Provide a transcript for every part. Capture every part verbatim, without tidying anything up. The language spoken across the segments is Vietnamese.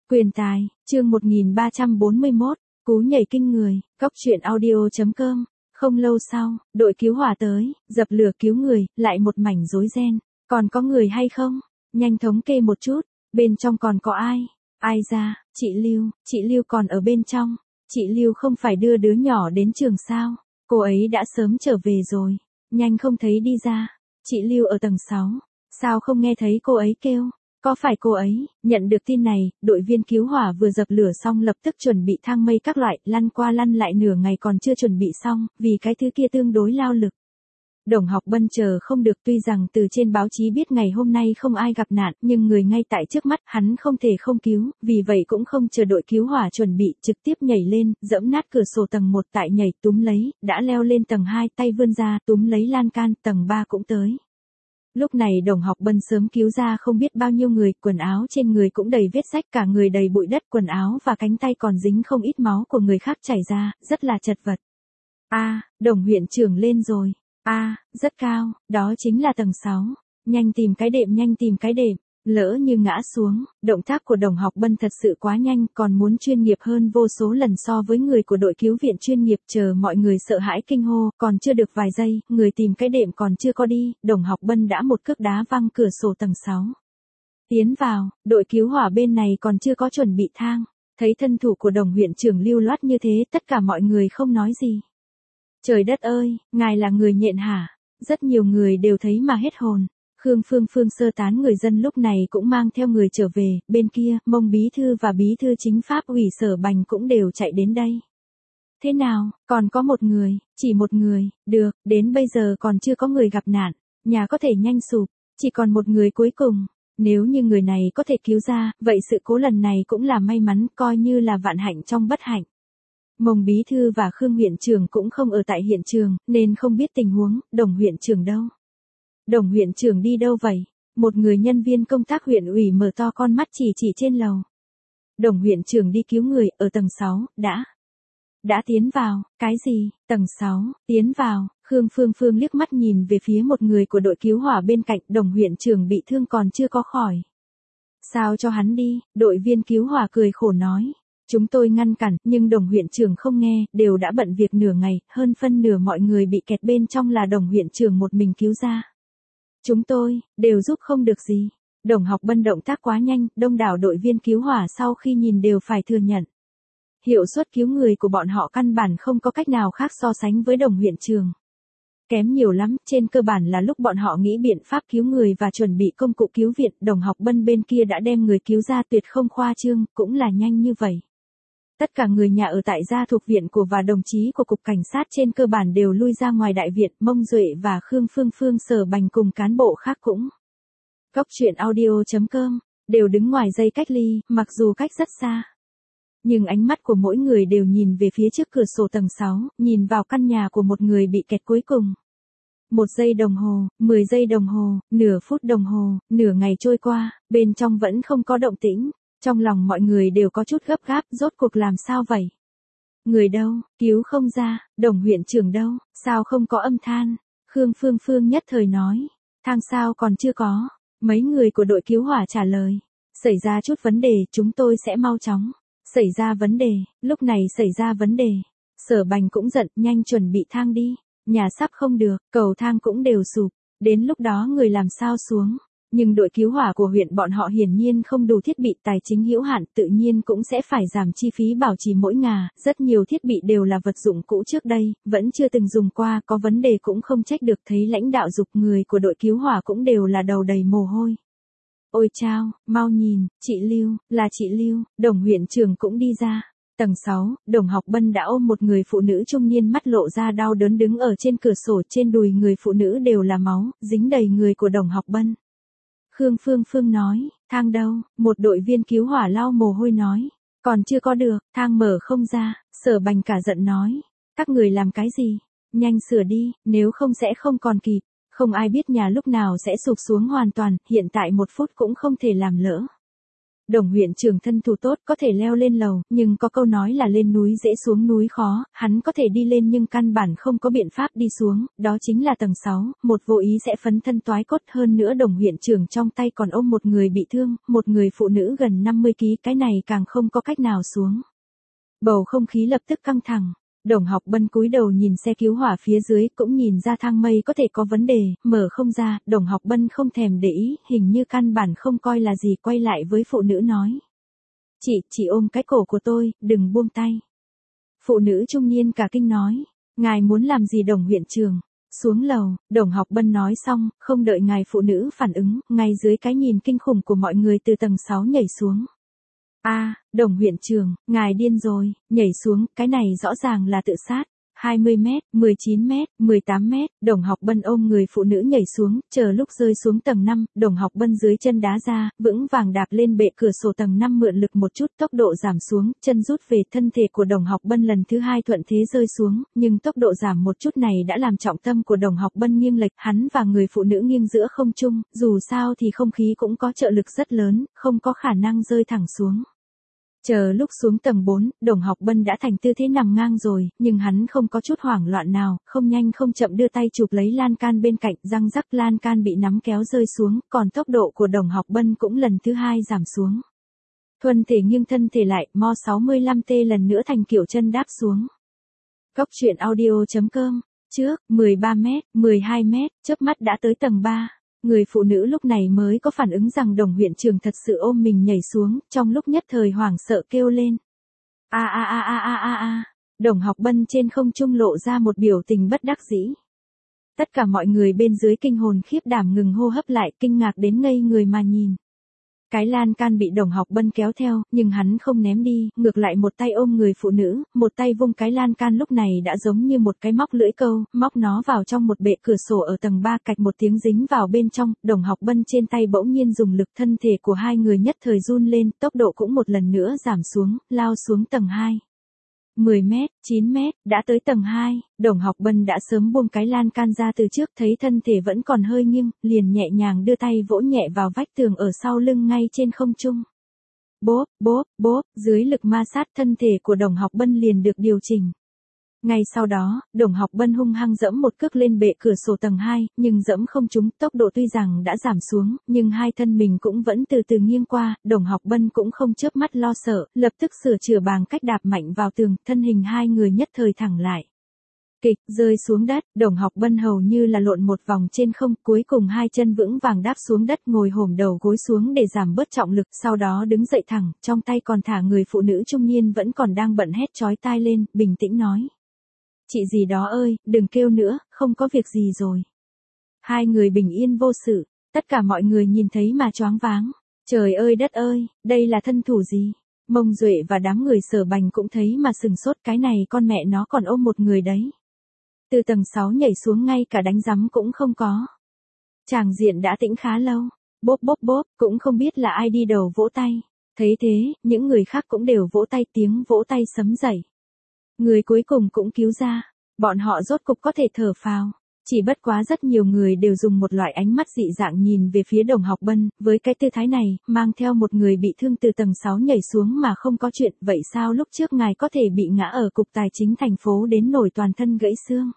Quyền tài, chương một nghìn ba trăm bốn mươi mốt, cú nhảy kinh người, cóc truyện audio chấm com. Không lâu sau, đội cứu hỏa tới, dập lửa cứu người, lại một mảnh rối ren. Còn có người hay không? Nhanh thống kê một chút, bên trong còn có ai? Ai ra? Chị Lưu, chị Lưu còn ở bên trong. Chị Lưu không phải đưa đứa nhỏ đến trường sao? Cô ấy đã sớm trở về rồi. Nhanh không thấy đi ra. Chị Lưu ở tầng sáu. Sao không nghe thấy cô ấy kêu? Có phải cô ấy? Nhận được tin này, đội viên cứu hỏa vừa dập lửa xong lập tức chuẩn bị thang mây các loại, lăn qua lăn lại nửa ngày còn chưa chuẩn bị xong, vì cái thứ kia tương đối lao lực. Đồng Học Bân chờ không được, tuy rằng từ trên báo chí biết ngày hôm nay không ai gặp nạn, nhưng người ngay tại trước mắt hắn không thể không cứu, vì vậy cũng không chờ đội cứu hỏa chuẩn bị, trực tiếp nhảy lên, giẫm nát cửa sổ tầng một tại nhảy túm lấy, đã leo lên tầng hai, tay vươn ra túm lấy lan can, tầng ba cũng tới. Lúc này Đồng Học Bân sớm cứu ra không biết bao nhiêu người, quần áo trên người cũng đầy vết rách, cả người đầy bụi đất, quần áo và cánh tay còn dính không ít máu của người khác chảy ra, rất là chật vật. A, Đồng huyện trưởng lên rồi. A, rất cao, đó chính là tầng sáu. Nhanh tìm cái đệm, nhanh tìm cái đệm. Lỡ như ngã xuống, động tác của Đồng Học Bân thật sự quá nhanh, còn muốn chuyên nghiệp hơn vô số lần so với người của đội cứu viện chuyên nghiệp. Chờ mọi người sợ hãi kinh hô, còn chưa được vài giây, người tìm cái đệm còn chưa có đi, Đồng Học Bân đã một cước đá văng cửa sổ tầng sáu. Tiến vào, đội cứu hỏa bên này còn chưa có chuẩn bị thang. Thấy thân thủ của Đồng huyện trưởng lưu loát như thế, tất cả mọi người không nói gì. Trời đất ơi, ngài là người nhện hả? Rất nhiều người đều thấy mà hết hồn. Khương Phương Phương sơ tán người dân lúc này cũng mang theo người trở về, bên kia, Mông bí thư và bí thư chính pháp ủy Sở Bành cũng đều chạy đến đây. Thế nào, còn có một người, chỉ một người, được, đến bây giờ còn chưa có người gặp nạn, nhà có thể nhanh sụp, chỉ còn một người cuối cùng. Nếu như người này có thể cứu ra, vậy sự cố lần này cũng là may mắn, coi như là vạn hạnh trong bất hạnh. Mông bí thư và Khương huyện trưởng cũng không ở tại hiện trường, nên không biết tình huống. Đồng huyện trưởng đâu? Đồng huyện trưởng đi đâu vậy? Một người nhân viên công tác huyện ủy mở to con mắt chỉ chỉ trên lầu. Đồng huyện trưởng đi cứu người, ở tầng sáu, đã. Đã tiến vào, cái gì? Tầng sáu, tiến vào. Khương Phương Phương liếc mắt nhìn về phía một người của đội cứu hỏa bên cạnh, Đồng huyện trưởng bị thương còn chưa có khỏi. Sao cho hắn đi? Đội viên cứu hỏa cười khổ nói. Chúng tôi ngăn cản, nhưng Đồng huyện trưởng không nghe, đều đã bận việc nửa ngày, hơn phân nửa mọi người bị kẹt bên trong là Đồng huyện trưởng một mình cứu ra. Chúng tôi, đều giúp không được gì. Đồng Học Bân động tác quá nhanh, đông đảo đội viên cứu hỏa sau khi nhìn đều phải thừa nhận. Hiệu suất cứu người của bọn họ căn bản không có cách nào khác so sánh với Đồng huyện trưởng. Kém nhiều lắm, trên cơ bản là lúc bọn họ nghĩ biện pháp cứu người và chuẩn bị công cụ cứu viện, Đồng Học Bân bên kia đã đem người cứu ra tuyệt không khoa trương, cũng là nhanh như vậy. Tất cả người nhà ở tại gia thuộc viện của và đồng chí của cục cảnh sát trên cơ bản đều lui ra ngoài đại viện, Mông Duệ và Khương Phương Phương Sở Bành cùng cán bộ khác cũng. Cóc truyện audio chấm com, đều đứng ngoài dây cách ly, mặc dù cách rất xa. Nhưng ánh mắt của mỗi người đều nhìn về phía trước cửa sổ tầng sáu, nhìn vào căn nhà của một người bị kẹt cuối cùng. Một giây đồng hồ, mười giây đồng hồ, nửa phút đồng hồ, nửa ngày trôi qua, bên trong vẫn không có động tĩnh. Trong lòng mọi người đều có chút gấp gáp, rốt cuộc làm sao vậy? Người đâu, cứu không ra, Đồng huyện trưởng đâu, sao không có âm than? Khương Phương Phương nhất thời nói, thang sao còn chưa có? Mấy người của đội cứu hỏa trả lời, xảy ra chút vấn đề, chúng tôi sẽ mau chóng. Xảy ra vấn đề, lúc này xảy ra vấn đề. Sở Bành cũng giận, nhanh chuẩn bị thang đi, nhà sắp không được, cầu thang cũng đều sụp, đến lúc đó người làm sao xuống? Nhưng đội cứu hỏa của huyện bọn họ hiển nhiên không đủ thiết bị, tài chính hữu hạn, tự nhiên cũng sẽ phải giảm chi phí bảo trì mỗi ngà, rất nhiều thiết bị đều là vật dụng cũ trước đây, vẫn chưa từng dùng qua, có vấn đề cũng không trách được. Thấy lãnh đạo giục, người của đội cứu hỏa cũng đều là đầu đầy mồ hôi. Ôi chao, mau nhìn, chị Lưu, là chị Lưu. Đồng huyện trưởng cũng đi ra. Tầng sáu, Đồng Học Bân đã ôm một người phụ nữ trung niên mắt lộ ra đau đớn đứng ở trên cửa sổ, trên đùi người phụ nữ đều là máu, dính đầy người của Đồng Học Bân. Khương Phương Phương nói, thang đâu? Một đội viên cứu hỏa lau mồ hôi nói, còn chưa có được, thang mở không ra. Sở Bành cả giận nói, các người làm cái gì? Nhanh sửa đi, nếu không sẽ không còn kịp. Không ai biết nhà lúc nào sẽ sụp xuống hoàn toàn, hiện tại một phút cũng không thể làm lỡ. Đồng huyện trưởng thân thủ tốt, có thể leo lên lầu, nhưng có câu nói là lên núi dễ xuống núi khó, hắn có thể đi lên nhưng căn bản không có biện pháp đi xuống, đó chính là tầng sáu, một vô ý sẽ phấn thân toái cốt. Hơn nữa đồng huyện trưởng trong tay còn ôm một người bị thương, một người phụ nữ gần năm mươi ki lô gam, cái này càng không có cách nào xuống. Bầu không khí lập tức căng thẳng. Đồng Học Bân cúi đầu nhìn xe cứu hỏa phía dưới, cũng nhìn ra thang mây có thể có vấn đề, mở không ra. Đồng Học Bân không thèm để ý, hình như căn bản không coi là gì, quay lại với phụ nữ nói. Chị, chị ôm cái cổ của tôi, đừng buông tay. Phụ nữ trung niên cả kinh nói, ngài muốn làm gì đồng huyện trưởng? Xuống lầu. Đồng Học Bân nói xong, không đợi ngài phụ nữ phản ứng, ngay dưới cái nhìn kinh khủng của mọi người từ tầng sáu nhảy xuống. A, à, đồng huyện trưởng, ngài điên rồi, nhảy xuống, cái này rõ ràng là tự sát. hai mươi mét, mười chín mét, mười tám mét, Đồng Học Bân ôm người phụ nữ nhảy xuống, chờ lúc rơi xuống tầng năm, Đồng Học Bân dưới chân đá ra, vững vàng đạp lên bệ cửa sổ tầng năm mượn lực một chút, tốc độ giảm xuống, chân rút về, thân thể của Đồng Học Bân lần thứ hai thuận thế rơi xuống, nhưng tốc độ giảm một chút này đã làm trọng tâm của Đồng Học Bân nghiêng lệch, hắn và người phụ nữ nghiêng giữa không trung, dù sao thì không khí cũng có trợ lực rất lớn, không có khả năng rơi thẳng xuống. Chờ lúc xuống tầng bốn, Đồng Học Bân đã thành tư thế nằm ngang rồi, nhưng hắn không có chút hoảng loạn nào, không nhanh không chậm đưa tay chụp lấy lan can bên cạnh, răng rắc lan can bị nắm kéo rơi xuống, còn tốc độ của Đồng Học Bân cũng lần thứ hai giảm xuống. Thuần thể nghiêng thân thể lại, mo sáu mươi lăm T lần nữa thành kiểu chân đáp xuống. Cốc truyện audio chấm com, trước, mười ba mét, mười hai mét, chớp mắt đã tới tầng ba. Người phụ nữ lúc này mới có phản ứng rằng đồng huyện trưởng thật sự ôm mình nhảy xuống, trong lúc nhất thời hoảng sợ kêu lên. A a a a a a a, Đồng Học Bân trên không trung lộ ra một biểu tình bất đắc dĩ. Tất cả mọi người bên dưới kinh hồn khiếp đảm ngừng hô hấp lại, kinh ngạc đến ngây người mà nhìn. Cái lan can bị Đồng Học Bân kéo theo, nhưng hắn không ném đi, ngược lại một tay ôm người phụ nữ, một tay vung cái lan can lúc này đã giống như một cái móc lưỡi câu, móc nó vào trong một bệ cửa sổ ở tầng ba, cạch một tiếng dính vào bên trong, Đồng Học Bân trên tay bỗng nhiên dùng lực, thân thể của hai người nhất thời run lên, tốc độ cũng một lần nữa giảm xuống, lao xuống tầng hai. mười mét, chín mét, đã tới tầng hai, Đồng Học Bân đã sớm buông cái lan can ra từ trước, thấy thân thể vẫn còn hơi nghiêng, liền nhẹ nhàng đưa tay vỗ nhẹ vào vách tường ở sau lưng ngay trên không trung. Bốp, bốp, bốp, dưới lực ma sát thân thể của Đồng Học Bân liền được điều chỉnh. Ngay sau đó, Đồng Học Bân hung hăng dẫm một cước lên bệ cửa sổ tầng hai, nhưng dẫm không trúng, tốc độ tuy rằng đã giảm xuống, nhưng hai thân mình cũng vẫn từ từ nghiêng qua, Đồng Học Bân cũng không chớp mắt lo sợ, lập tức sửa chữa bằng cách đạp mạnh vào tường, thân hình hai người nhất thời thẳng lại. Kịch, rơi xuống đất, Đồng Học Bân hầu như là lộn một vòng trên không, cuối cùng hai chân vững vàng đáp xuống đất, ngồi hổm đầu gối xuống để giảm bớt trọng lực, sau đó đứng dậy thẳng, trong tay còn thả người phụ nữ trung niên vẫn còn đang bận hét chói tai lên, bình tĩnh nói. Chị gì đó ơi, đừng kêu nữa, không có việc gì rồi. Hai người bình yên vô sự, tất cả mọi người nhìn thấy mà choáng váng. Trời ơi đất ơi, đây là thân thủ gì? Mông Duệ và đám người Sở Bành cũng thấy mà sừng sốt, cái này con mẹ nó còn ôm một người đấy. Từ tầng sáu nhảy xuống ngay cả đánh rắm cũng không có. Tràng diện đã tĩnh khá lâu, bốp bốp bốp, cũng không biết là ai đi đầu vỗ tay. Thấy thế, những người khác cũng đều vỗ tay, tiếng vỗ tay sấm dậy. Người cuối cùng cũng cứu ra, bọn họ rốt cục có thể thở phào. Chỉ bất quá rất nhiều người đều dùng một loại ánh mắt dị dạng nhìn về phía Đồng Học Bân, với cái tư thái này, mang theo một người bị thương từ tầng sáu nhảy xuống mà không có chuyện, vậy sao lúc trước ngài có thể bị ngã ở cục tài chính thành phố đến nổi toàn thân gãy xương?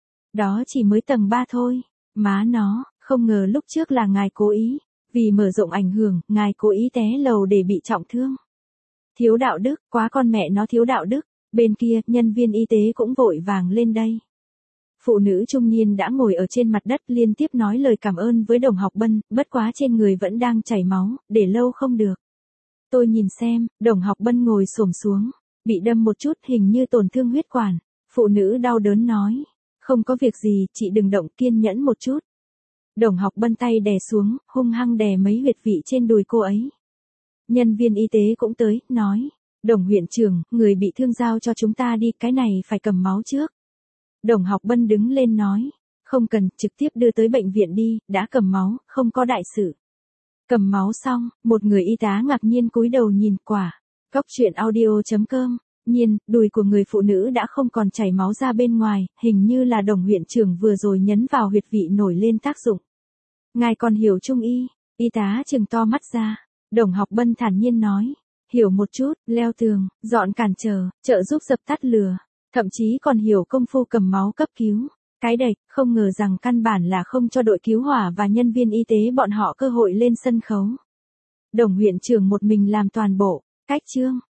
Đó chỉ mới tầng ba thôi, má nó, không ngờ lúc trước là ngài cố ý, vì mở rộng ảnh hưởng, ngài cố ý té lầu để bị trọng thương. Thiếu đạo đức, quá con mẹ nó thiếu đạo đức. Bên kia, nhân viên y tế cũng vội vàng lên đây. Phụ nữ trung niên đã ngồi ở trên mặt đất liên tiếp nói lời cảm ơn với Đồng Học Bân, bất quá trên người vẫn đang chảy máu, để lâu không được. Tôi nhìn xem, Đồng Học Bân ngồi xổm xuống, bị đâm một chút hình như tổn thương huyết quản. Phụ nữ đau đớn nói, không có việc gì, chị đừng động, kiên nhẫn một chút. Đồng Học Bân tay đè xuống, hung hăng đè mấy huyệt vị trên đùi cô ấy. Nhân viên y tế cũng tới, nói. Đồng huyện trưởng, người bị thương giao cho chúng ta đi, cái này phải cầm máu trước. Đồng Học Bân đứng lên nói, không cần, trực tiếp đưa tới bệnh viện đi, đã cầm máu, không có đại sự. Cầm máu xong, một người y tá ngạc nhiên cúi đầu nhìn quả. Cốc truyện audio chấm com, nhiên, đùi của người phụ nữ đã không còn chảy máu ra bên ngoài, hình như là Đồng huyện trưởng vừa rồi nhấn vào huyệt vị nổi lên tác dụng. Ngài còn hiểu trung y, y tá trừng to mắt ra. Đồng Học Bân thản nhiên nói. Hiểu một chút, leo tường, dọn cản trở, trợ giúp dập tắt lửa. Thậm chí còn hiểu công phu cầm máu cấp cứu. Cái đệch, không ngờ rằng căn bản là không cho đội cứu hỏa và nhân viên y tế bọn họ cơ hội lên sân khấu. Đồng huyện trưởng một mình làm toàn bộ. Cách chương.